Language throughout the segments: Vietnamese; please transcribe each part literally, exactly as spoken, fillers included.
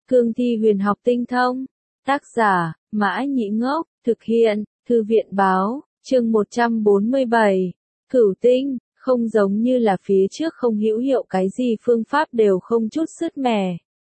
Cương thi huyền học tinh thông. Tác giả, Mã Nhĩ Ngốc, thực hiện, Thư viện Báo, chương một trăm bốn mươi bảy. Cửu tinh, không giống như là phía trước không hữu hiệu cái gì phương pháp đều không chút sứt mẻ.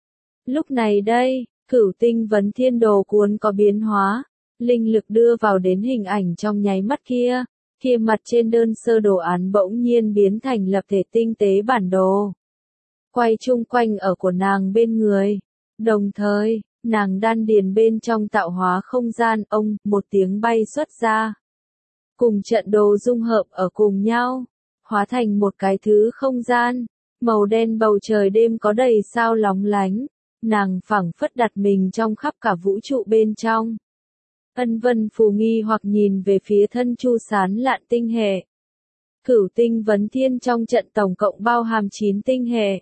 Lúc này đây, cửu tinh vấn thiên đồ cuốn có biến hóa, linh lực đưa vào đến hình ảnh trong nháy mắt kia, kia mặt trên đơn sơ đồ án bỗng nhiên biến thành lập thể tinh tế bản đồ. Quay chung quanh ở của nàng bên người, đồng thời, nàng đan điền bên trong tạo hóa không gian ông, một tiếng bay xuất ra. Cùng trận đồ dung hợp ở cùng nhau, hóa thành một cái thứ không gian, màu đen bầu trời đêm có đầy sao lóng lánh, nàng phảng phất đặt mình trong khắp cả vũ trụ bên trong. Ân Vân Phù nghi hoặc nhìn về phía thân chu sán lạn tinh hệ. Cửu tinh vấn thiên trong trận tổng cộng bao hàm chín tinh hệ.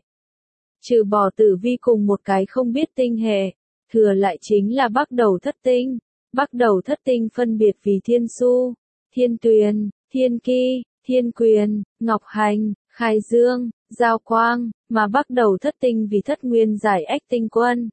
Trừ bỏ tử vi cùng một cái không biết tinh hệ, thừa lại chính là bắc đầu thất tinh. Bắc đầu thất tinh phân biệt vì Thiên Su, Thiên Tuyền, Thiên Ki, Thiên Quyền, Ngọc Hành, Khai Dương, Giao Quang, mà bắc đầu thất tinh vì thất nguyên giải ách tinh quân.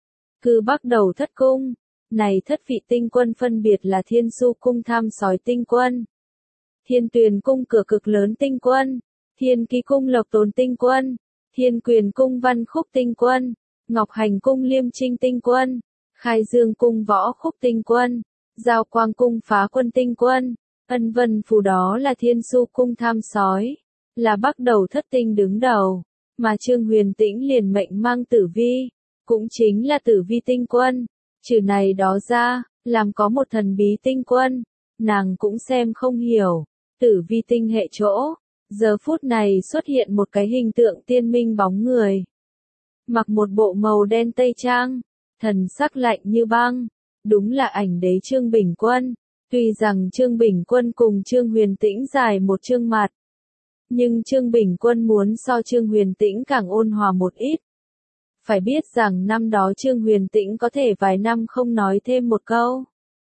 Cư bắc đầu thất cung, này thất vị tinh quân phân biệt là Thiên Su cung tham sói tinh quân, Thiên Tuyền cung cửa cực lớn tinh quân, Thiên Ki cung lộc tồn tinh quân, Thiên Quyền cung văn khúc tinh quân, Ngọc Hành cung liêm trinh tinh quân, Khai Dương cung võ khúc tinh quân, Giao Quang cung phá quân tinh quân, Ân Vân Phù đó là Thiên Su cung tham sói, là bắc đầu thất tinh đứng đầu, mà Trương Huyền Tĩnh liền mệnh mang tử vi, cũng chính là tử vi tinh quân. Trừ này đó ra, làm có một thần bí tinh quân, nàng cũng xem không hiểu, tử vi tinh hệ chỗ, giờ phút này xuất hiện một cái hình tượng tiên minh bóng người. Mặc một bộ màu đen tây trang, thần sắc lạnh như băng, đúng là ảnh đế Trương Bình Quân, tuy rằng Trương Bình Quân cùng Trương Huyền Tĩnh dài một chương mặt, nhưng Trương Bình Quân muốn so Trương Huyền Tĩnh càng ôn hòa một ít. Phải biết rằng năm đó Trương Huyền Tĩnh có thể vài năm không nói thêm một câu.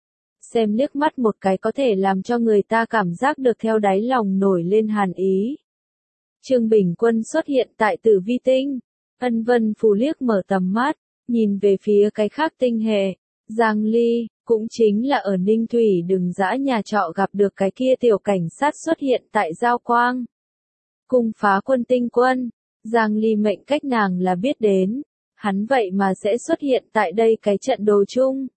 Xem liếc mắt một cái có thể làm cho người ta cảm giác được theo đáy lòng nổi lên hàn ý. Trương Bình Quân xuất hiện tại tử vi tinh, Ân Vân Phù liếc mở tầm mắt, nhìn về phía cái khác tinh hệ, Giang Ly, cũng chính là ở Ninh Thủy đừng dã nhà trọ gặp được cái kia tiểu cảnh sát xuất hiện tại Giao Quang. Cung phá quân tinh quân. Giang Ly mệnh cách nàng là biết đến, hắn vậy mà sẽ xuất hiện tại đây cái trận đồ chung.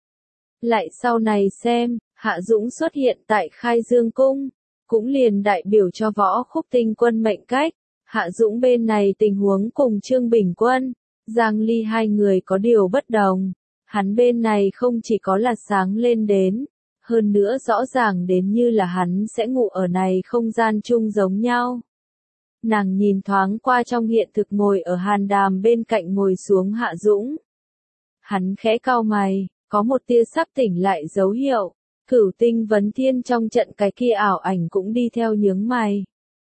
Lại sau này xem, Hạ Dũng xuất hiện tại Khai Dương cung, cũng liền đại biểu cho võ khúc tinh quân mệnh cách. Hạ Dũng bên này tình huống cùng Trương Bình Quân, Giang Ly hai người có điều bất đồng, hắn bên này không chỉ có là sáng lên đến, hơn nữa rõ ràng đến như là hắn sẽ ngủ ở này không gian chung giống nhau. Nàng nhìn thoáng qua trong hiện thực ngồi ở hàn đàm bên cạnh ngồi xuống Hạ Dũng. Hắn khẽ cau mày, có một tia sắp tỉnh lại dấu hiệu, cửu tinh vấn thiên trong trận cái kia ảo ảnh cũng đi theo nhướng mày.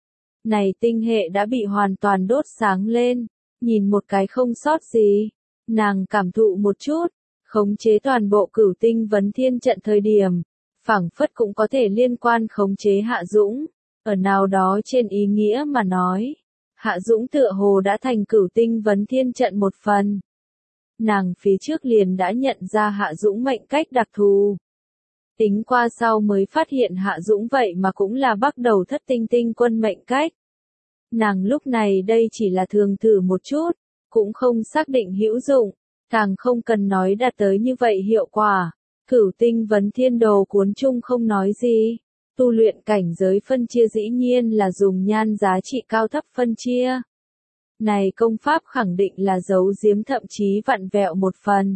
Này tinh hệ đã bị hoàn toàn đốt sáng lên, nhìn một cái không sót gì, nàng cảm thụ một chút, khống chế toàn bộ cửu tinh vấn thiên trận thời điểm, phảng phất cũng có thể liên quan khống chế Hạ Dũng. Ở nào đó trên ý nghĩa mà nói, Hạ Dũng tựa hồ đã thành cửu tinh vấn thiên trận một phần. Nàng phía trước liền đã nhận ra Hạ Dũng mệnh cách đặc thù. Tính qua sau mới phát hiện Hạ Dũng vậy mà cũng là bắc đầu thất tinh tinh quân mệnh cách. Nàng lúc này đây chỉ là thường thử một chút, cũng không xác định hữu dụng, càng không cần nói đạt tới như vậy hiệu quả. Cửu tinh vấn thiên đồ cuốn chung không nói gì. Tu luyện cảnh giới phân chia dĩ nhiên là dùng nhan giá trị cao thấp phân chia. Này công pháp khẳng định là giấu giếm thậm chí vặn vẹo một phần.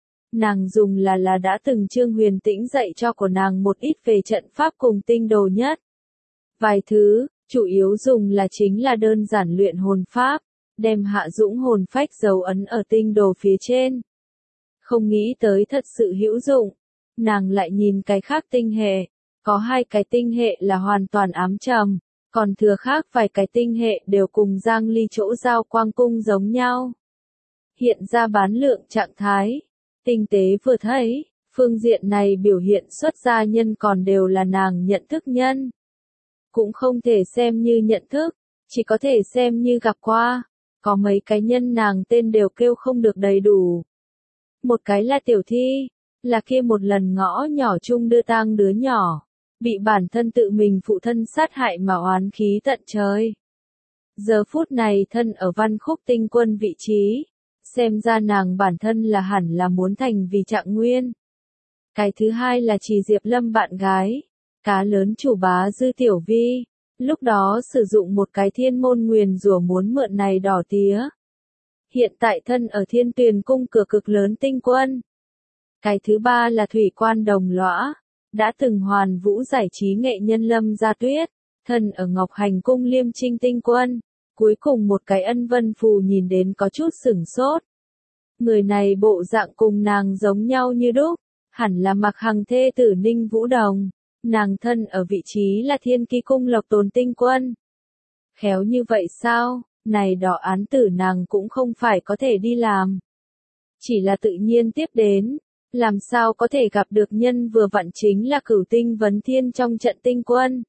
Nàng dùng là là đã từng Trương Huyền Tĩnh dạy cho của nàng một ít về trận pháp cùng tinh đồ nhất. Vài thứ, chủ yếu dùng là chính là đơn giản luyện hồn pháp, đem Hạ Dũng hồn phách dấu ấn ở tinh đồ phía trên. Không nghĩ tới thật sự hữu dụng, nàng lại nhìn cái khác tinh hệ. Có hai cái tinh hệ là hoàn toàn ám trầm, còn thừa khác vài cái tinh hệ đều cùng Giang Ly chỗ Giao Quang cung giống nhau. Hiện ra bán lượng trạng thái, tinh tế vừa thấy, phương diện này biểu hiện xuất ra nhân còn đều là nàng nhận thức nhân. Cũng không thể xem như nhận thức, chỉ có thể xem như gặp qua. Có mấy cái nhân nàng tên đều kêu không được đầy đủ. Một cái là Tiểu Thi, là kia một lần ngõ nhỏ chung đưa tang đứa nhỏ, bị bản thân tự mình phụ thân sát hại mà oán khí tận trời. Giờ phút này thân ở Văn Khúc Tinh Quân vị trí, xem ra nàng bản thân là hẳn là muốn thành vì Trạng Nguyên. Cái thứ hai là Trì Diệp Lâm bạn gái, cá lớn chủ bá Dư Tiểu Vi, lúc đó sử dụng một cái thiên môn nguyền rủa muốn mượn này đỏ tía. Hiện tại thân ở Thiên Tuyền cung cửa cực lớn tinh quân. Cái thứ ba là Thủy Quan Đồng Lõa, đã từng hoàn vũ giải trí nghệ nhân Lâm Gia Tuyết, thân ở Ngọc Hành cung Liêm Trinh tinh quân. Cuối cùng một cái Ân Vân Phù nhìn đến có chút sửng sốt. Người này bộ dạng cùng nàng giống nhau như đúc, hẳn là Mặc Hằng thê tử Ninh Vũ Đồng, nàng thân ở vị trí là Thiên Kỳ cung Lộc Tồn tinh quân. Khéo như vậy sao, này đỏ án tử nàng cũng không phải có thể đi làm. Chỉ là tự nhiên tiếp đến, làm sao có thể gặp được nhân vừa vặn chính là Cửu Tinh Vấn Thiên trong trận tinh quân.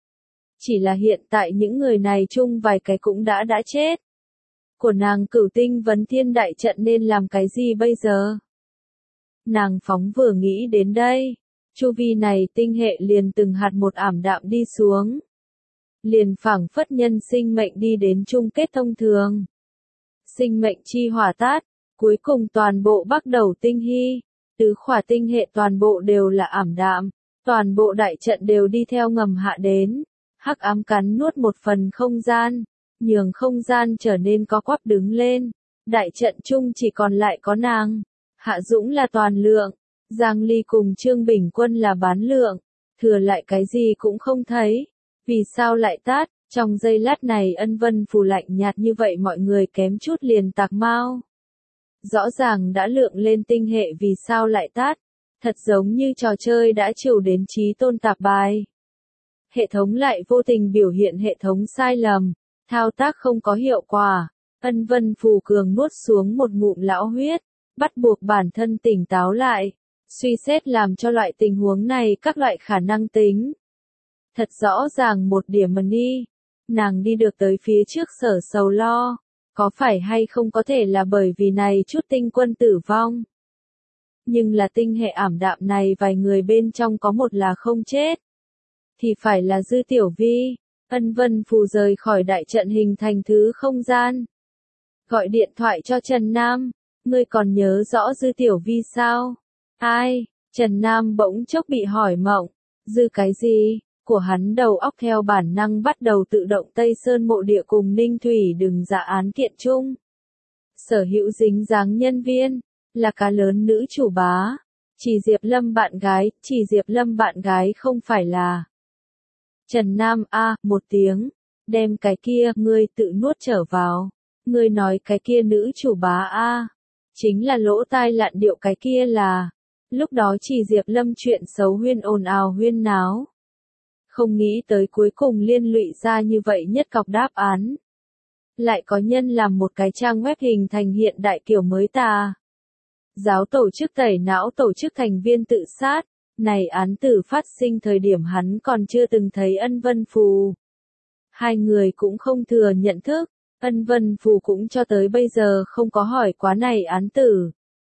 Chỉ là hiện tại những người này chung vài cái cũng đã đã chết. Của nàng Cửu Tinh Vấn Thiên đại trận nên làm cái gì bây giờ? Nàng phóng vừa nghĩ đến đây, chu vi này tinh hệ liền từng hạt một ảm đạm đi xuống. Liền phảng phất nhân sinh mệnh đi đến chung kết thông thường. Sinh mệnh chi hỏa tát, cuối cùng toàn bộ bắt đầu tinh hy, tứ khỏa tinh hệ toàn bộ đều là ảm đạm, toàn bộ đại trận đều đi theo ngầm hạ đến. Hắc ám cắn nuốt một phần không gian, nhường không gian trở nên có quắp đứng lên. Đại trận chung chỉ còn lại có nàng. Hạ Dũng là toàn lượng, Giang Ly cùng Trương Bình Quân là bán lượng, thừa lại cái gì cũng không thấy. Vì sao lại tát? Trong giây lát này Ân Vân Phù lạnh nhạt như vậy mọi người kém chút liền tạc mau. Rõ ràng đã lượng lên tinh hệ vì sao lại tát? Thật giống như trò chơi đã chiều đến trí tôn tạp bài. Hệ thống lại vô tình biểu hiện hệ thống sai lầm, thao tác không có hiệu quả. Ân Vân Phù cường nuốt xuống một ngụm lão huyết, bắt buộc bản thân tỉnh táo lại, suy xét làm cho loại tình huống này các loại khả năng tính. Thật rõ ràng một điểm mà đi, nàng đi được tới phía trước sở sầu lo, có phải hay không có thể là bởi vì này chút tinh quân tử vong. Nhưng là tinh hệ ảm đạm này vài người bên trong có một là không chết. Thì phải là Dư Tiểu Vi. Ân Vân Phù rời khỏi đại trận hình thành thứ không gian. Gọi điện thoại cho Trần Nam, ngươi còn nhớ rõ Dư Tiểu Vi sao? Ai? Trần Nam bỗng chốc bị hỏi mộng, Dư cái gì? Của hắn đầu óc theo bản năng bắt đầu tự động Tây Sơn mộ địa cùng Ninh Thủy đừng dạ án kiện chung. Sở hữu dính dáng nhân viên, là cá lớn nữ chủ bá. Chỉ Diệp Lâm bạn gái, chỉ Diệp Lâm bạn gái không phải là. Trần Nam a một tiếng, đem cái kia, ngươi tự nuốt trở vào. Ngươi nói cái kia nữ chủ bá a chính là lỗ tai lạn điệu cái kia là. Lúc đó chỉ Diệp Lâm chuyện xấu huyên ồn ào huyên náo. Không nghĩ tới cuối cùng liên lụy ra như vậy nhất cọc đáp án. Lại có nhân làm một cái trang web hình thành hiện đại kiểu mới tà. Giáo tổ chức tẩy não tổ chức thành viên tự sát. Này án tử phát sinh thời điểm hắn còn chưa từng thấy Ân Vân Phù. Hai người cũng không thừa nhận thức, Ân Vân Phù cũng cho tới bây giờ không có hỏi quá này án tử.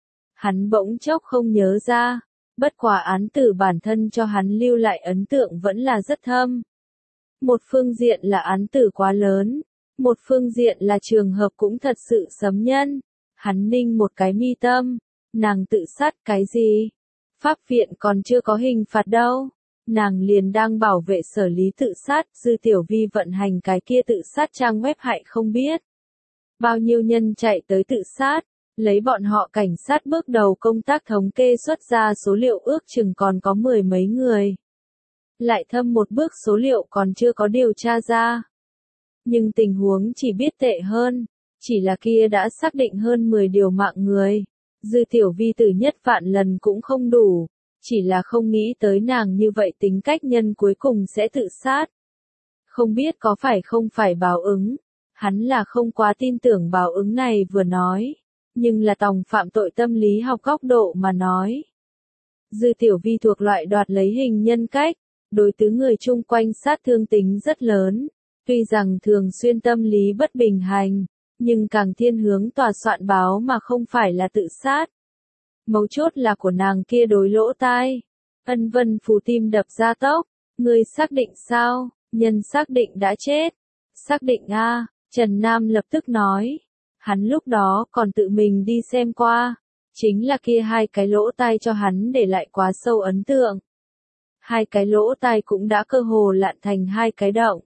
Hắn bỗng chốc không nhớ ra, bất quả án tử bản thân cho hắn lưu lại ấn tượng vẫn là rất thâm. Một phương diện là án tử quá lớn, một phương diện là trường hợp cũng thật sự sấm nhân. Hắn ninh một cái mi tâm, nàng tự sát cái gì? Pháp viện còn chưa có hình phạt đâu. Nàng liền đang bảo vệ xử lý tự sát, Dư Tiểu Vi vận hành cái kia tự sát trang web hại không biết. Bao nhiêu nhân chạy tới tự sát, lấy bọn họ cảnh sát bước đầu công tác thống kê xuất ra số liệu ước chừng còn có mười mấy người. Lại thâm một bước số liệu còn chưa có điều tra ra. Nhưng tình huống chỉ biết tệ hơn, chỉ là kia đã xác định hơn mười điều mạng người. Dư Tiểu Vi tử nhất vạn lần cũng không đủ, chỉ là không nghĩ tới nàng như vậy tính cách nhân cuối cùng sẽ tự sát. Không biết có phải không phải báo ứng, hắn là không quá tin tưởng báo ứng này vừa nói, nhưng là tòng phạm tội tâm lý học góc độ mà nói. Dư Tiểu Vi thuộc loại đoạt lấy hình nhân cách, đối tứ người chung quanh sát thương tính rất lớn, tuy rằng thường xuyên tâm lý bất bình hành, nhưng càng thiên hướng tòa soạn báo mà không phải là tự sát. Mấu chốt là của nàng kia đối lỗ tai. Ân Vân Phù tim đập ra tốc, ngươi xác định sao, nhân xác định đã chết. Xác định a, Trần Nam lập tức nói. Hắn lúc đó còn tự mình đi xem qua, chính là kia hai cái lỗ tai cho hắn để lại quá sâu ấn tượng. Hai cái lỗ tai cũng đã cơ hồ lạn thành hai cái động.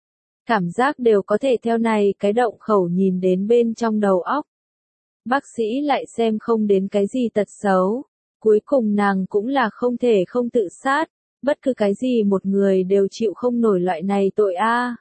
Cảm giác đều có thể theo này cái động khẩu nhìn đến bên trong đầu óc. Bác sĩ lại xem không đến cái gì tật xấu. Cuối cùng nàng cũng là không thể không tự sát. Bất cứ cái gì một người đều chịu không nổi loại này tội a.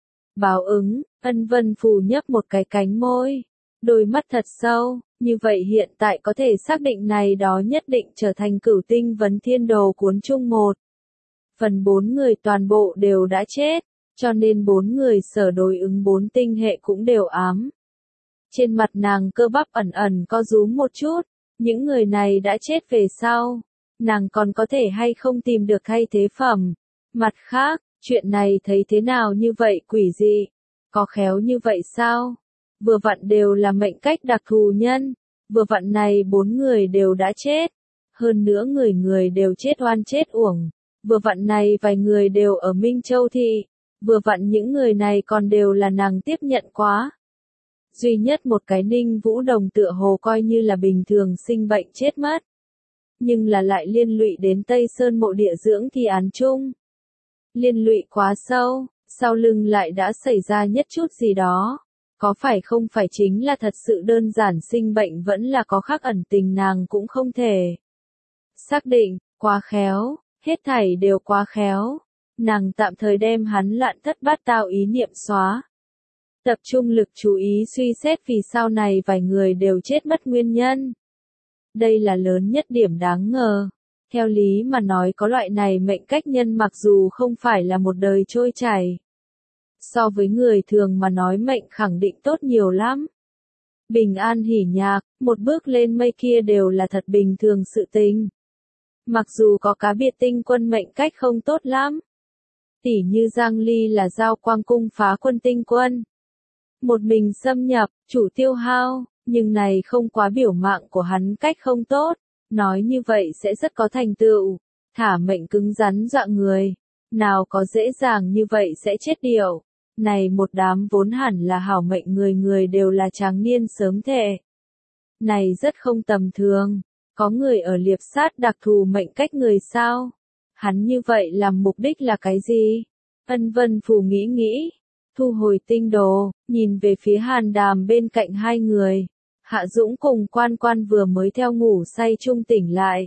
Báo ứng, Ân Vân Phù nhấp một cái cánh môi. Đôi mắt thật sâu, như vậy hiện tại có thể xác định này đó nhất định trở thành cửu tinh vấn thiên đồ cuốn chung một. Phần bốn người toàn bộ đều đã chết, cho nên bốn người sở đối ứng bốn tinh hệ cũng đều ám. Trên mặt nàng cơ bắp ẩn ẩn co rúm một chút, những người này đã chết về sau, nàng còn có thể hay không tìm được thay thế phẩm. Mặt khác, chuyện này thấy thế nào như vậy quỷ dị, có khéo như vậy sao? Vừa vặn đều là mệnh cách đặc thù nhân, vừa vặn này bốn người đều đã chết, hơn nữa người người đều chết oan chết uổng, vừa vặn này vài người đều ở Minh Châu Thị, vừa vặn những người này còn đều là nàng tiếp nhận quá. Duy nhất một cái Ninh Vũ Đồng tựa hồ coi như là bình thường sinh bệnh chết mất, nhưng là lại liên lụy đến Tây Sơn mộ địa dưỡng thi án chung. Liên lụy quá sâu, sau lưng lại đã xảy ra nhất chút gì đó. Có phải không phải chính là thật sự đơn giản sinh bệnh vẫn là có khác ẩn tình nàng cũng không thể xác định, quá khéo, hết thảy đều quá khéo. Nàng tạm thời đem hắn loạn thất bát tao ý niệm xóa. Tập trung lực chú ý suy xét vì sao này vài người đều chết mất nguyên nhân. Đây là lớn nhất điểm đáng ngờ. Theo lý mà nói có loại này mệnh cách nhân mặc dù không phải là một đời trôi chảy. So với người thường mà nói mệnh khẳng định tốt nhiều lắm. Bình an hỉ nhạc, một bước lên mây kia đều là thật bình thường sự tình. Mặc dù có cá biệt tinh quân mệnh cách không tốt lắm. Tỉ như Giang Ly là giao quang cung phá quân tinh quân. Một mình xâm nhập, chủ tiêu hao, nhưng này không quá biểu mạng của hắn cách không tốt. Nói như vậy sẽ rất có thành tựu. Thả mệnh cứng rắn dọa người. Nào có dễ dàng như vậy sẽ chết điểu. Này một đám vốn hẳn là hảo mệnh người người đều là tráng niên sớm thệ. Này rất không tầm thường. Có người ở liệp sát đặc thù mệnh cách người sao? Hắn như vậy làm mục đích là cái gì? Ân Vân Phù nghĩ nghĩ. Thu hồi tinh đồ, nhìn về phía Hàn Đàm bên cạnh hai người. Hạ Dũng cùng Quan Quan vừa mới theo ngủ say chung tỉnh lại.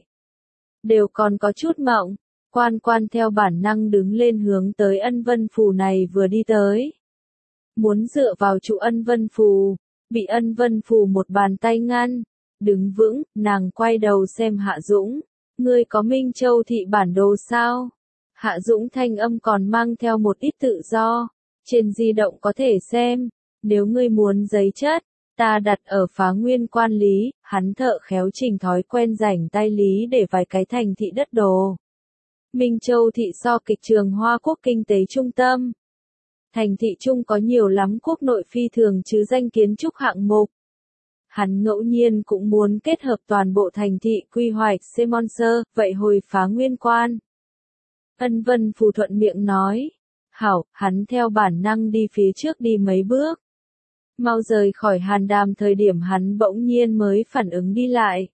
Đều còn có chút mộng. Quan Quan theo bản năng đứng lên hướng tới Ân Vân Phù này vừa đi tới. Muốn dựa vào trụ Ân Vân Phù, bị Ân Vân Phù một bàn tay ngăn. Đứng vững, nàng quay đầu xem Hạ Dũng. Ngươi có Minh Châu Thị bản đồ sao? Hạ Dũng thanh âm còn mang theo một ít tự do. Trên di động có thể xem. Nếu ngươi muốn giấy chất, ta đặt ở Phá Nguyên Quan lý, hắn thợ khéo trình thói quen rảnh tay lý để vài cái thành thị đất đồ. Minh Châu Thị so kịch trường Hoa Quốc kinh tế trung tâm. Thành thị trung có nhiều lắm quốc nội phi thường chứ danh kiến trúc hạng mục. Hắn ngẫu nhiên cũng muốn kết hợp toàn bộ thành thị quy hoạch Semonser, vậy hồi Phá Nguyên Quan. Ân Vân Phù thuận miệng nói. Hảo, hắn theo bản năng đi phía trước đi mấy bước. Mau rời khỏi Hàn Đàm thời điểm hắn bỗng nhiên mới phản ứng đi lại.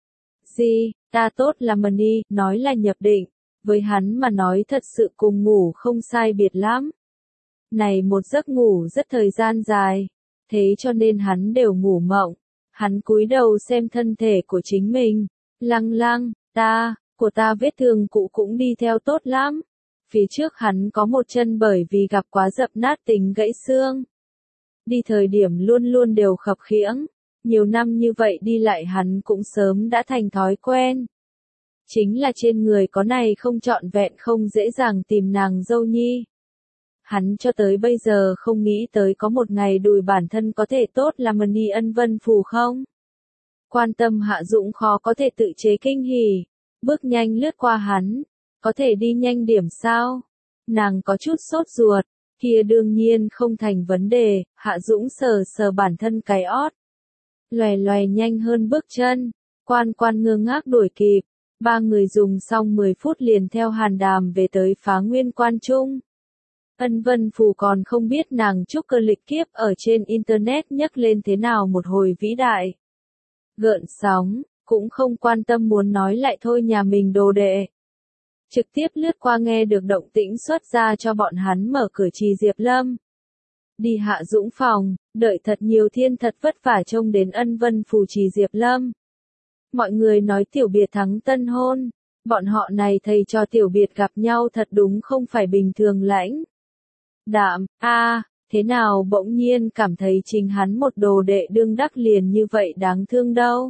Gì, ta tốt là mần đi, nói là nhập định. Với hắn mà nói thật sự cùng ngủ không sai biệt lắm. Này một giấc ngủ rất thời gian dài. Thế cho nên hắn đều ngủ mộng. Hắn cúi đầu xem thân thể của chính mình. Lăng lăng, ta, của ta vết thương cũ cũng đi theo tốt lắm. Phía trước hắn có một chân bởi vì gặp quá dập nát tính gãy xương. Đi thời điểm luôn luôn đều khập khiễng. Nhiều năm như vậy đi lại hắn cũng sớm đã thành thói quen. Chính là trên người có này không trọn vẹn không dễ dàng tìm nàng dâu nhi. Hắn cho tới bây giờ không nghĩ tới có một ngày đùi bản thân có thể tốt là mần đi Ân Vân Phù không. Quan tâm Hạ Dũng khó có thể tự chế kinh hỉ. Bước nhanh lướt qua hắn. Có thể đi nhanh điểm sao? Nàng có chút sốt ruột. kia đương nhiên không thành vấn đề, Hạ Dũng sờ sờ bản thân cái ót. Loè loè nhanh hơn bước chân, Quan Quan ngơ ngác đuổi kịp, ba người dùng xong mười phút liền theo Hàn Đàm về tới Phá Nguyên Quan Trung. Ân Vân Phù còn không biết nàng trúc cơ lịch kiếp ở trên Internet nhắc lên thế nào một hồi vĩ đại. Gợn sóng, cũng không quan tâm muốn nói lại thôi nhà mình đồ đệ. Trực tiếp lướt qua nghe được động tĩnh xuất ra cho bọn hắn mở cửa Trì Diệp Lâm. Đi Hạ Dũng phòng, đợi thật nhiều thiên thật vất vả trông đến Ân Vân Phù Trì Diệp Lâm. Mọi người nói tiểu biệt thắng tân hôn, bọn họ này thầy cho tiểu biệt gặp nhau thật đúng không phải bình thường lãnh. Đạm, a à, thế nào bỗng nhiên cảm thấy chính hắn một đồ đệ đương đắc liền như vậy đáng thương đâu.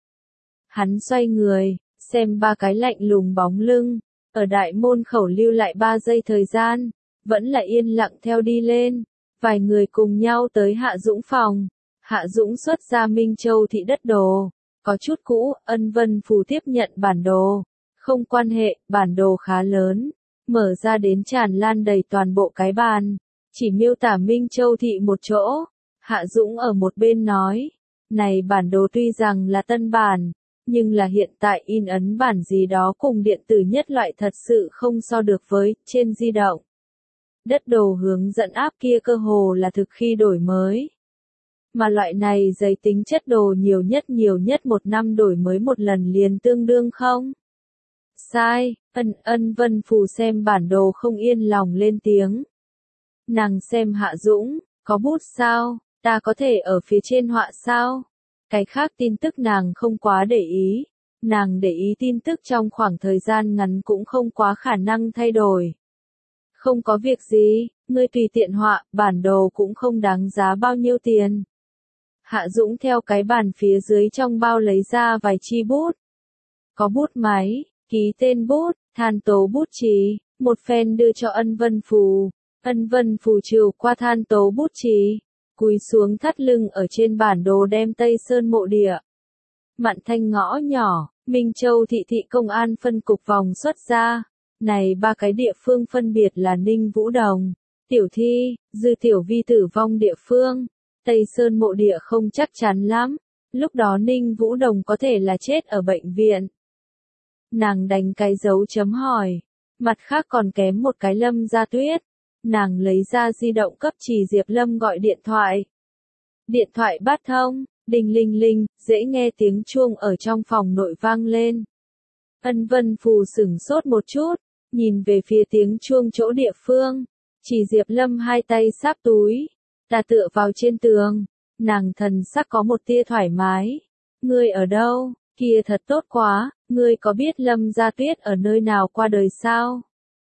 Hắn xoay người, xem ba cái lạnh lùng bóng lưng, ở đại môn khẩu lưu lại ba giây thời gian, vẫn là yên lặng theo đi lên, vài người cùng nhau tới Hạ Dũng phòng. Hạ Dũng xuất ra Minh Châu thị đất đồ, có chút cũ, Ân Vân Phù tiếp nhận bản đồ, không quan hệ, bản đồ khá lớn, mở ra đến tràn lan đầy toàn bộ cái bàn, chỉ miêu tả Minh Châu thị một chỗ. Hạ Dũng ở một bên nói, này bản đồ tuy rằng là tân bản, nhưng là hiện tại in ấn bản gì đó cùng điện tử nhất loại thật sự không so được với, trên di động. Đất đồ hướng dẫn áp kia cơ hồ là thực khi đổi mới. Mà loại này giấy tính chất đồ nhiều nhất nhiều nhất một năm đổi mới một lần liền tương đương không? Sai, Ân Ân Vân Phù xem bản đồ không yên lòng lên tiếng. Nàng xem Hạ Dũng, có bút sao, ta có thể ở phía trên họa sao? Cái khác tin tức nàng không quá để ý, nàng để ý tin tức trong khoảng thời gian ngắn cũng không quá khả năng thay đổi. Không có việc gì, ngươi tùy tiện họa, bản đồ cũng không đáng giá bao nhiêu tiền. Hạ Dũng theo cái bàn phía dưới trong bao lấy ra vài chi bút. Có bút máy, ký tên bút, than tố bút chì, một phen đưa cho Ân Vân Phù. Ân Vân Phù chiều qua than tố bút chì, cúi xuống thắt lưng ở trên bản đồ đem Tây Sơn mộ địa. Mạn Thanh ngõ nhỏ, Minh Châu thị thị công an phân cục vòng xuất ra. Này ba cái địa phương phân biệt là Ninh Vũ Đồng, Tiểu Thi, Dư Tiểu Vi tử vong địa phương. Tây Sơn mộ địa không chắc chắn lắm, lúc đó Ninh Vũ Đồng có thể là chết ở bệnh viện. Nàng đánh cái dấu chấm hỏi, mặt khác còn kém một cái Lâm Gia Tuyết. Nàng lấy ra di động cấp Trì Diệp Lâm gọi điện thoại. Điện thoại bắt thông, đinh linh linh, dễ nghe tiếng chuông ở trong phòng nội vang lên. Ân Vân Phù sửng sốt một chút, nhìn về phía tiếng chuông chỗ địa phương. Trì Diệp Lâm hai tay sáp túi, ta tựa vào trên tường, nàng thần sắc có một tia thoải mái. Ngươi ở đâu, kia thật tốt quá, ngươi có biết Lâm Gia Tuyết ở nơi nào qua đời sao?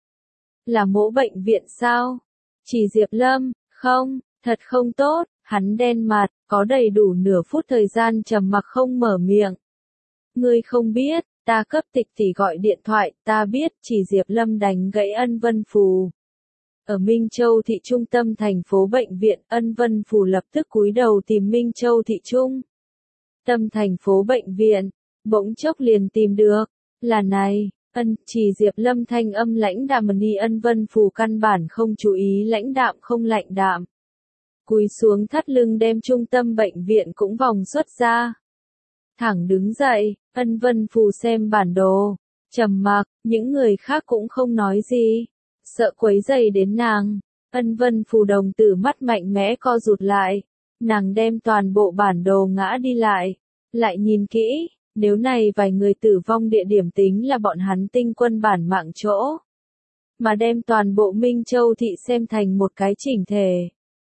Là mỗ bệnh viện sao? Trì Diệp Lâm, không, thật không tốt, hắn đen mặt, có đầy đủ nửa phút thời gian trầm mặc không mở miệng. Ngươi không biết, ta cấp Tịch tỷ gọi điện thoại, ta biết, Trì Diệp Lâm đánh gãy Ân Vân Phù. Ở Minh Châu thị trung tâm thành phố bệnh viện, Ân Vân Phù lập tức cúi đầu tìm Minh Châu thị trung tâm thành phố bệnh viện, bỗng chốc liền tìm được, là này. Ân, Trì Diệp Lâm thanh âm lãnh đạm ni Ân Vân Phù căn bản không chú ý lãnh đạm không lạnh đạm. Cúi xuống thắt lưng đem trung tâm bệnh viện cũng vòng xuất ra. Thẳng đứng dậy, Ân Vân Phù xem bản đồ, trầm mặc, những người khác cũng không nói gì, sợ quấy rầy đến nàng. Ân Vân Phù đồng tử mắt mạnh mẽ co rụt lại, nàng đem toàn bộ bản đồ ngã đi lại, lại nhìn kỹ. Nếu này vài người tử vong địa điểm tính là bọn hắn tinh quân bản mạng chỗ, mà đem toàn bộ Minh Châu thị xem thành một cái chỉnh thể.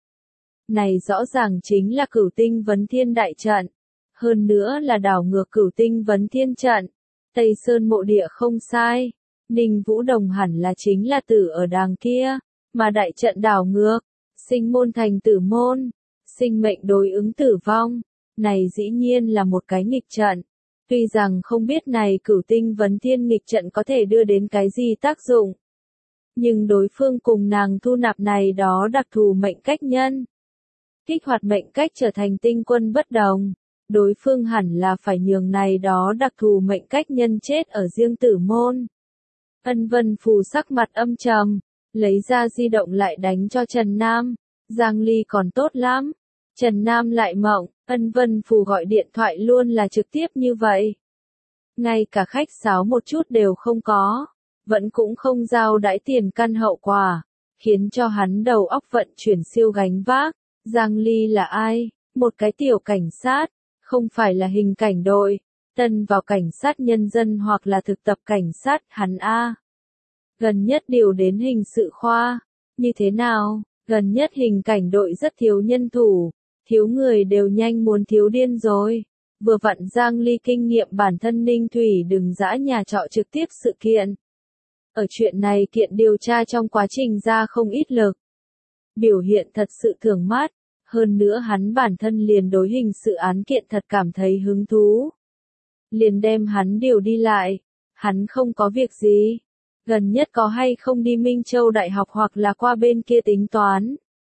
Này rõ ràng chính là Cửu Tinh Vấn Thiên đại trận, hơn nữa là đảo ngược Cửu Tinh Vấn Thiên trận. Tây Sơn mộ địa không sai, Ninh Vũ Đồng hẳn là chính là tử ở đàng kia, mà đại trận đảo ngược, sinh môn thành tử môn, sinh mệnh đối ứng tử vong, này dĩ nhiên là một cái nghịch trận. Tuy rằng không biết này Cửu Tinh Vấn Thiên nghịch trận có thể đưa đến cái gì tác dụng, nhưng đối phương cùng nàng thu nạp này đó đặc thù mệnh cách nhân. Kích hoạt mệnh cách trở thành tinh quân bất đồng, đối phương hẳn là phải nhường này đó đặc thù mệnh cách nhân chết ở riêng tử môn. Ân Vân Phù sắc mặt âm trầm, lấy ra di động lại đánh cho Trần Nam. Giang Ly còn tốt lắm. Trần Nam lại mộng, Ân Vân Phù gọi điện thoại luôn là trực tiếp như vậy. Ngay cả khách sáo một chút đều không có, vẫn cũng không giao đãi tiền căn hậu quả, khiến cho hắn đầu óc vận chuyển siêu gánh vác. Giang Ly là ai? Một cái tiểu cảnh sát, không phải là hình cảnh đội, tân vào cảnh sát nhân dân hoặc là thực tập cảnh sát, hắn a. Gần nhất điều đến hình sự khoa, như thế nào? Gần nhất hình cảnh đội rất thiếu nhân thủ, thiếu người đều nhanh muốn thiếu điên rồi. Vừa vặn Giang Ly kinh nghiệm bản thân Ninh Thủy đừng dã nhà trọ trực tiếp sự kiện. Ở chuyện này kiện điều tra trong quá trình ra không ít lực. Biểu hiện thật sự thưởng mát, hơn nữa hắn bản thân liền đối hình sự án kiện thật cảm thấy hứng thú. Liền đem hắn điều đi lại, hắn không có việc gì. Gần nhất có hay không đi Minh Châu Đại học hoặc là qua bên kia tính toán.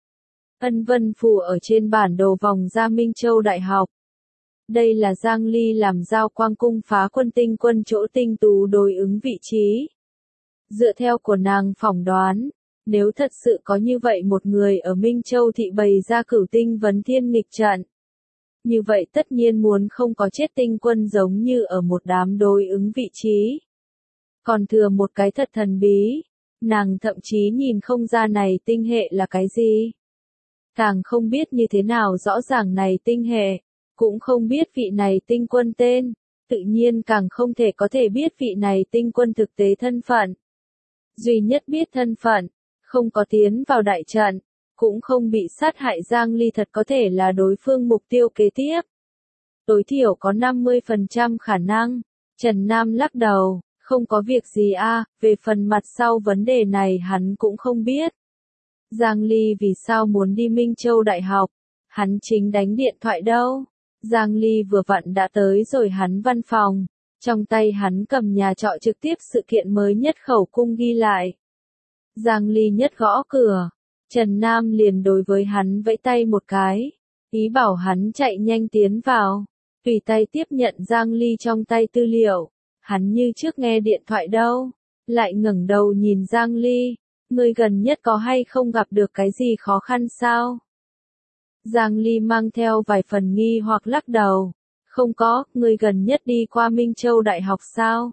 Ân Vân Phù ở trên bản đồ vòng ra Minh Châu Đại học. Đây là Giang Ly làm giao quang cung phá quân tinh quân chỗ tinh tú đối ứng vị trí. Dựa theo của nàng phỏng đoán, nếu thật sự có như vậy một người ở Minh Châu thị bày ra cửu tinh vấn thiên nghịch trận. Như vậy tất nhiên muốn không có chết tinh quân giống như ở một đám đối ứng vị trí. Còn thừa một cái thật thần bí, nàng thậm chí nhìn không ra này tinh hệ là cái gì. Càng không biết như thế nào rõ ràng này tinh hệ, cũng không biết vị này tinh quân tên, tự nhiên càng không thể có thể biết vị này tinh quân thực tế thân phận. Duy nhất biết thân phận, không có tiến vào đại trận, cũng không bị sát hại Giang Ly thật có thể là đối phương mục tiêu kế tiếp. Tối thiểu có năm mươi phần trăm khả năng, Trần Nam lắc đầu, không có việc gì a, về phần mặt sau vấn đề này hắn cũng không biết. Giang Ly vì sao muốn đi Minh Châu Đại học, hắn chính đánh điện thoại đâu. Giang Ly vừa vặn đã tới rồi hắn văn phòng, trong tay hắn cầm nhà trọ trực tiếp sự kiện mới nhất khẩu cung ghi lại. Giang Ly nhất gõ cửa, Trần Nam liền đối với hắn vẫy tay một cái, ý bảo hắn chạy nhanh tiến vào, tùy tay tiếp nhận Giang Ly trong tay tư liệu, hắn như trước nghe điện thoại đâu, lại ngẩng đầu nhìn Giang Ly, người gần nhất có hay không gặp được cái gì khó khăn sao? Giang Ly mang theo vài phần nghi hoặc lắc đầu, không có, người gần nhất đi qua Minh Châu Đại học sao?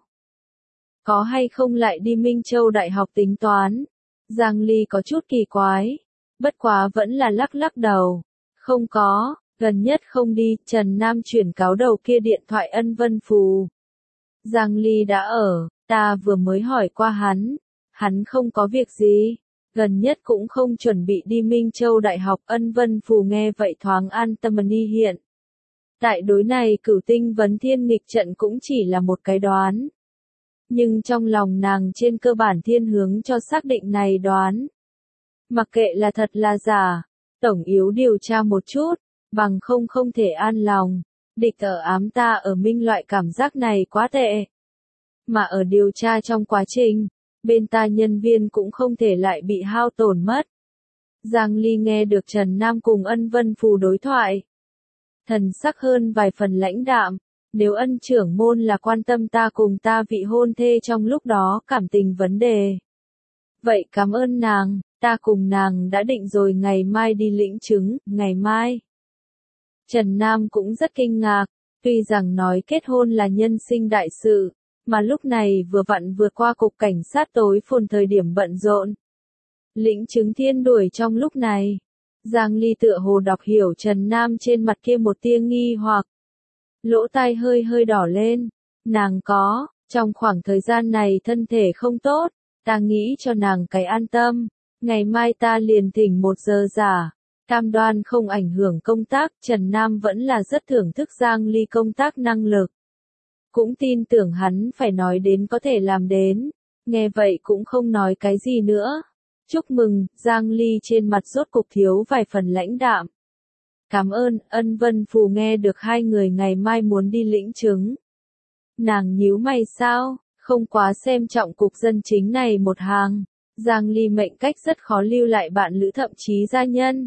Có hay không lại đi Minh Châu Đại học tính toán? Giang Ly có chút kỳ quái, bất quá vẫn là lắc lắc đầu, không có, gần nhất không đi. Trần Nam chuyển cáo đầu kia điện thoại Ân Vân Phù. Giang Ly đã ở, ta vừa mới hỏi qua hắn, hắn không có việc gì, gần nhất cũng không chuẩn bị đi Minh Châu Đại học. Ân Vân Phù nghe vậy thoáng an tâm ni hiện. Tại đối này cửu tinh vấn thiên nghịch trận cũng chỉ là một cái đoán. Nhưng trong lòng nàng trên cơ bản thiên hướng cho xác định này đoán. Mặc kệ là thật là giả, tổng yếu điều tra một chút, bằng không không thể an lòng. Địch ở ám ta ở minh loại cảm giác này quá tệ. Mà ở điều tra trong quá trình, bên ta nhân viên cũng không thể lại bị hao tổn mất. Giang Ly nghe được Trần Nam cùng Ân Vân Phù đối thoại. Thần sắc hơn vài phần lãnh đạm, nếu Ân trưởng môn là quan tâm ta cùng ta vị hôn thê trong lúc đó cảm tình vấn đề. Vậy cảm ơn nàng, ta cùng nàng đã định rồi ngày mai đi lĩnh chứng, ngày mai. Trần Nam cũng rất kinh ngạc, tuy rằng nói kết hôn là nhân sinh đại sự, mà lúc này vừa vặn vừa qua cục cảnh sát tối phồn thời điểm bận rộn. Lĩnh chứng thiên đuổi trong lúc này, Giang Ly tựa hồ đọc hiểu Trần Nam trên mặt kia một tia nghi hoặc. Lỗ tai hơi hơi đỏ lên, nàng có, trong khoảng thời gian này thân thể không tốt, ta nghĩ cho nàng cái an tâm, ngày mai ta liền thỉnh một giờ giả, cam đoan không ảnh hưởng công tác. Trần Nam vẫn là rất thưởng thức Giang Ly công tác năng lực. Cũng tin tưởng hắn phải nói đến có thể làm đến, nghe vậy cũng không nói cái gì nữa. Chúc mừng, Giang Ly trên mặt rốt cục thiếu vài phần lãnh đạm. Cảm ơn. Ân Vân Phù nghe được hai người ngày mai muốn đi lĩnh chứng. Nàng nhíu mày sao, không quá xem trọng cục dân chính này một hàng. Giang Ly mệnh cách rất khó lưu lại bạn lữ thậm chí gia nhân.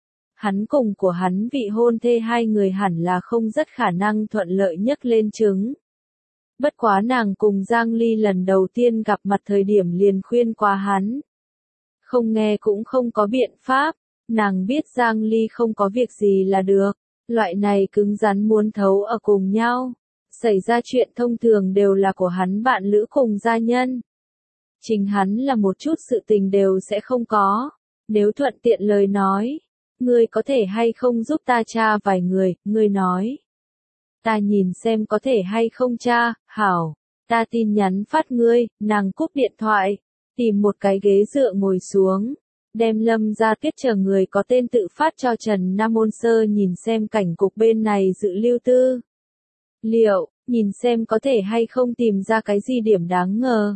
Hắn cùng của hắn vị hôn thê hai người hẳn là không rất khả năng thuận lợi nhấc lên chứng. Bất quá nàng cùng Giang Ly lần đầu tiên gặp mặt thời điểm liền khuyên qua hắn. Không nghe cũng không có biện pháp, nàng biết Giang Ly không có việc gì là được, loại này cứng rắn muốn thấu ở cùng nhau. Xảy ra chuyện thông thường đều là của hắn bạn lữ cùng gia nhân. Chính hắn là một chút sự tình đều sẽ không có. Nếu thuận tiện lời nói, ngươi có thể hay không giúp ta tra vài người, ngươi nói. Ta nhìn xem có thể hay không tra, hảo, ta tin nhắn phát ngươi, nàng cúp điện thoại, tìm một cái ghế dựa ngồi xuống, đem Lâm Gia Tuyết chờ người có tên tự phát cho Trần Nam Môn Sơ nhìn xem cảnh cục bên này dự lưu tư. Liệu, nhìn xem có thể hay không tìm ra cái gì điểm đáng ngờ.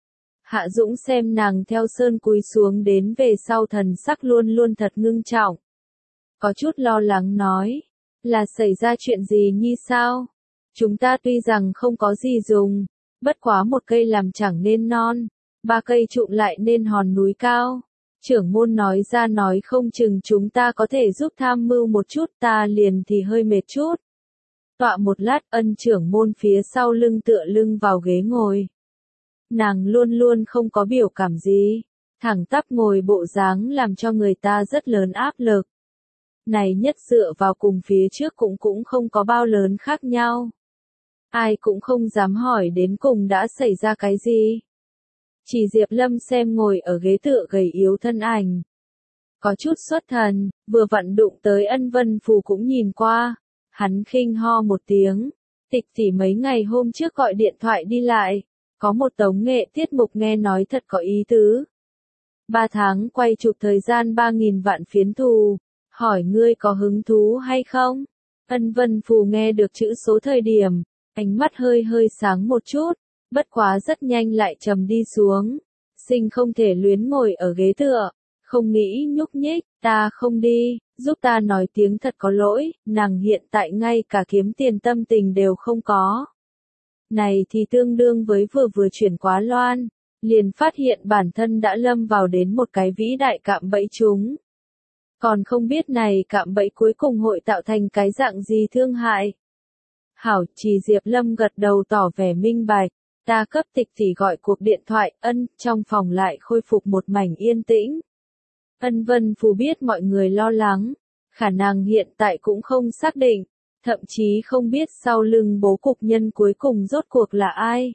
Hạ Dũng xem nàng theo sơn cúi xuống đến về sau thần sắc luôn luôn thật ngưng trọng. Có chút lo lắng nói, là xảy ra chuyện gì như sao? Chúng ta tuy rằng không có gì dùng, bất quá một cây làm chẳng nên non, ba cây trụm lại nên hòn núi cao. Trưởng môn nói ra nói không chừng chúng ta có thể giúp tham mưu một chút, ta liền thì hơi mệt chút. Tọa một lát, Ân trưởng môn phía sau lưng tựa lưng vào ghế ngồi. Nàng luôn luôn không có biểu cảm gì, thẳng tắp ngồi bộ dáng làm cho người ta rất lớn áp lực. Này nhất dựa vào cùng phía trước cũng cũng không có bao lớn khác nhau. Ai cũng không dám hỏi đến cùng đã xảy ra cái gì. Chỉ Diệp Lâm xem ngồi ở ghế tựa gầy yếu thân ảnh. Có chút xuất thần, vừa vặn đụng tới Ân Vân Phù cũng nhìn qua. Hắn khinh ho một tiếng. Tịch tỷ mấy ngày hôm trước gọi điện thoại đi lại. Có một tống nghệ tiết mục nghe nói thật có ý tứ. Ba tháng quay chụp thời gian ba nghìn vạn phiến thù. Hỏi ngươi có hứng thú hay không? Ân Vân Phù nghe được chữ số thời điểm. Ánh mắt hơi hơi sáng một chút. Bất quá rất nhanh lại trầm đi xuống. Sinh không thể luyến ngồi ở ghế tựa. Không nghĩ nhúc nhích, ta không đi, giúp ta nói tiếng thật có lỗi, nàng hiện tại ngay cả kiếm tiền tâm tình đều không có. Này thì tương đương với vừa vừa chuyển quá loan, liền phát hiện bản thân đã lâm vào đến một cái vĩ đại cạm bẫy chúng. Còn không biết này cạm bẫy cuối cùng hội tạo thành cái dạng gì thương hại. Hảo, Chỉ Diệp Lâm gật đầu tỏ vẻ minh bạch, ta cấp Tịch tỷ gọi cuộc điện thoại, Ân, trong phòng lại khôi phục một mảnh yên tĩnh. Ân Vân Phù biết mọi người lo lắng, khả năng hiện tại cũng không xác định, thậm chí không biết sau lưng bố cục nhân cuối cùng rốt cuộc là ai.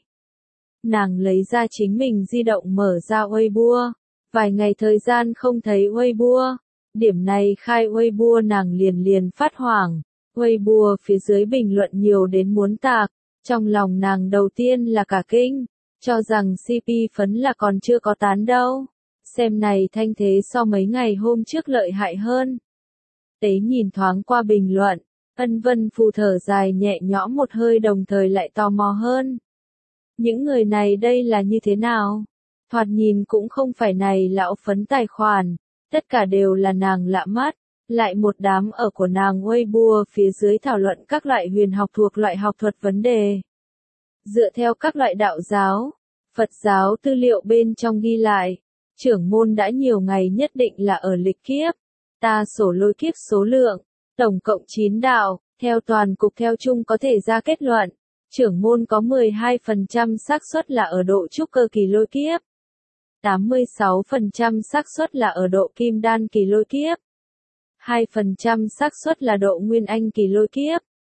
Nàng lấy ra chính mình di động mở ra Weibo, vài ngày thời gian không thấy Weibo, điểm này khai Weibo nàng liền liền phát hoảng, Weibo phía dưới bình luận nhiều đến muốn tạc, trong lòng nàng đầu tiên là cả kinh, cho rằng xê pê phấn là còn chưa có tán đâu. Xem này thanh thế so mấy ngày hôm trước lợi hại hơn. Tế nhìn thoáng qua bình luận, Ân Vân Phù thở dài nhẹ nhõm một hơi đồng thời lại tò mò hơn. Những người này đây là như thế nào? Thoạt nhìn cũng không phải này lão phấn tài khoản, tất cả đều là nàng lạ mắt, lại một đám ở của nàng Weibo phía dưới thảo luận các loại huyền học thuộc loại học thuật vấn đề. Dựa theo các loại đạo giáo, Phật giáo tư liệu bên trong ghi lại. Trưởng môn đã nhiều ngày nhất định là ở lịch kiếp, ta sổ lôi kiếp số lượng, tổng cộng chín đạo, theo toàn cục theo chung có thể ra kết luận, trưởng môn có mười hai phần trăm xác suất là ở độ trúc cơ kỳ lôi kiếp, tám mươi sáu phần trăm xác suất là ở độ kim đan kỳ lôi kiếp, hai phần trăm xác suất là độ nguyên anh kỳ lôi kiếp.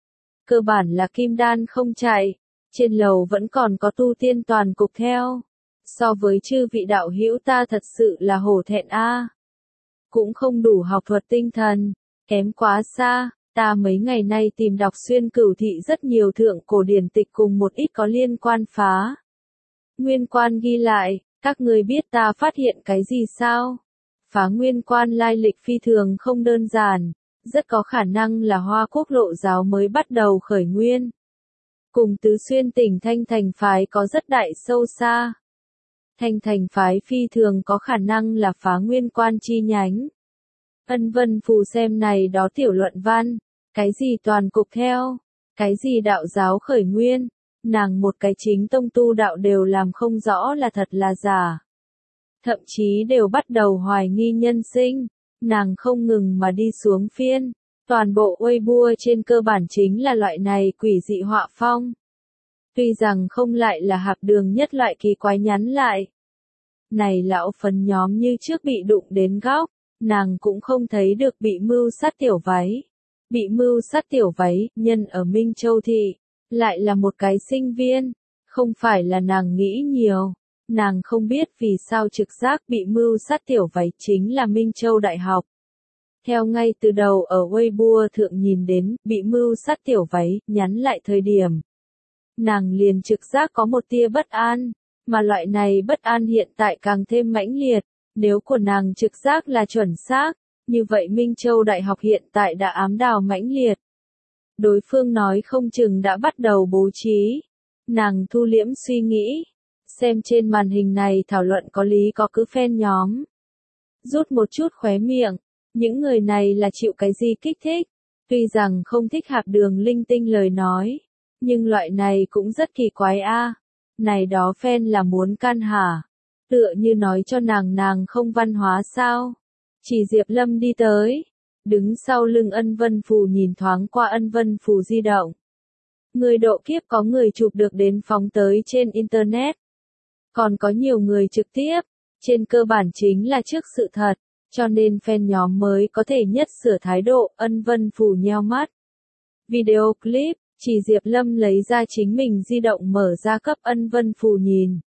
Cơ bản là kim đan không chạy, trên lầu vẫn còn có tu tiên toàn cục theo. So với chư vị đạo hữu ta thật sự là hổ thẹn a. Cũng không đủ học thuật tinh thần, kém quá xa, ta mấy ngày nay tìm đọc xuyên cửu thị rất nhiều thượng cổ điển tịch cùng một ít có liên quan phá. Nguyên quan ghi lại, các người biết ta phát hiện cái gì sao? Phá nguyên quan lai lịch phi thường không đơn giản, rất có khả năng là Hoa Quốc Lộ giáo mới bắt đầu khởi nguyên. Cùng Tứ Xuyên tỉnh Thanh Thành phái có rất đại sâu xa. Thanh Thành phái phi thường có khả năng là phá nguyên quan chi nhánh. Ân Vân Phù xem này đó tiểu luận văn, cái gì toàn cục theo, cái gì đạo giáo khởi nguyên, nàng một cái chính tông tu đạo đều làm không rõ là thật là giả. Thậm chí đều bắt đầu hoài nghi nhân sinh, nàng không ngừng mà đi xuống phiên, toàn bộ Weibo trên cơ bản chính là loại này quỷ dị họa phong. Tuy rằng không lại là hạp đường nhất loại kỳ quái nhắn lại. Này lão phấn nhóm như trước bị đụng đến góc, nàng cũng không thấy được bị mưu sát tiểu váy. Bị mưu sát tiểu váy, nhân ở Minh Châu Thị, lại là một cái sinh viên, không phải là nàng nghĩ nhiều. Nàng không biết vì sao trực giác bị mưu sát tiểu váy chính là Minh Châu Đại học. Theo ngay từ đầu ở Weibo thượng nhìn đến, bị mưu sát tiểu váy, nhắn lại thời điểm. Nàng liền trực giác có một tia bất an, mà loại này bất an hiện tại càng thêm mãnh liệt. Nếu của nàng trực giác là chuẩn xác, như vậy Minh Châu Đại học hiện tại đã ám đào mãnh liệt. Đối phương nói không chừng đã bắt đầu bố trí. Nàng thu liễm suy nghĩ, xem trên màn hình này thảo luận có lý có cứ fan nhóm. Rút một chút khóe miệng, những người này là chịu cái gì kích thích, tuy rằng không thích hạp đường linh tinh lời nói, nhưng loại này cũng rất kỳ quái a. Này đó fan là muốn can hả? Tựa như nói cho nàng nàng không văn hóa sao? Chỉ Diệp Lâm đi tới, đứng sau lưng Ân Vân Phù nhìn thoáng qua Ân Vân Phù di động. Người độ kiếp có người chụp được đến phóng tới trên Internet. Còn có nhiều người trực tiếp, trên cơ bản chính là trước sự thật, cho nên fan nhóm mới có thể nhất sửa thái độ. Ân Vân Phù nheo mắt. Video clip, chỉ Diệp Lâm lấy ra chính mình di động mở ra cấp Ân Vân Phù nhìn.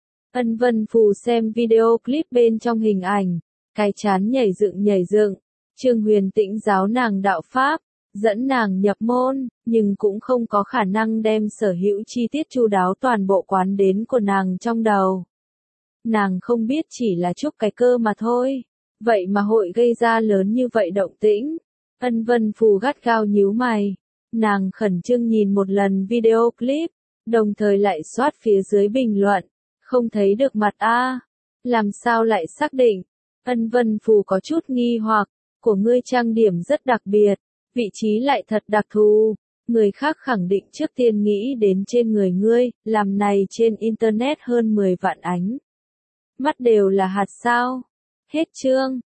Ân Vân Phù xem video clip bên trong hình ảnh, cái chán nhảy dựng nhảy dựng. Trương Huyền Tĩnh giáo nàng đạo pháp, dẫn nàng nhập môn, nhưng cũng không có khả năng đem sở hữu chi tiết chu đáo toàn bộ quán đến của nàng trong đầu. Nàng không biết chỉ là chút cái cơ mà thôi, vậy mà hội gây ra lớn như vậy động tĩnh. Ân Vân Phù gắt gao nhíu mày, nàng khẩn trương nhìn một lần video clip, đồng thời lại soát phía dưới bình luận, không thấy được mặt a, làm sao lại xác định? Ân Vân Phù có chút nghi hoặc, của ngươi trang điểm rất đặc biệt, vị trí lại thật đặc thù, người khác khẳng định trước tiên nghĩ đến trên người ngươi, làm này trên Internet hơn mười vạn ánh. Mắt đều là hạt sao. Hết chương.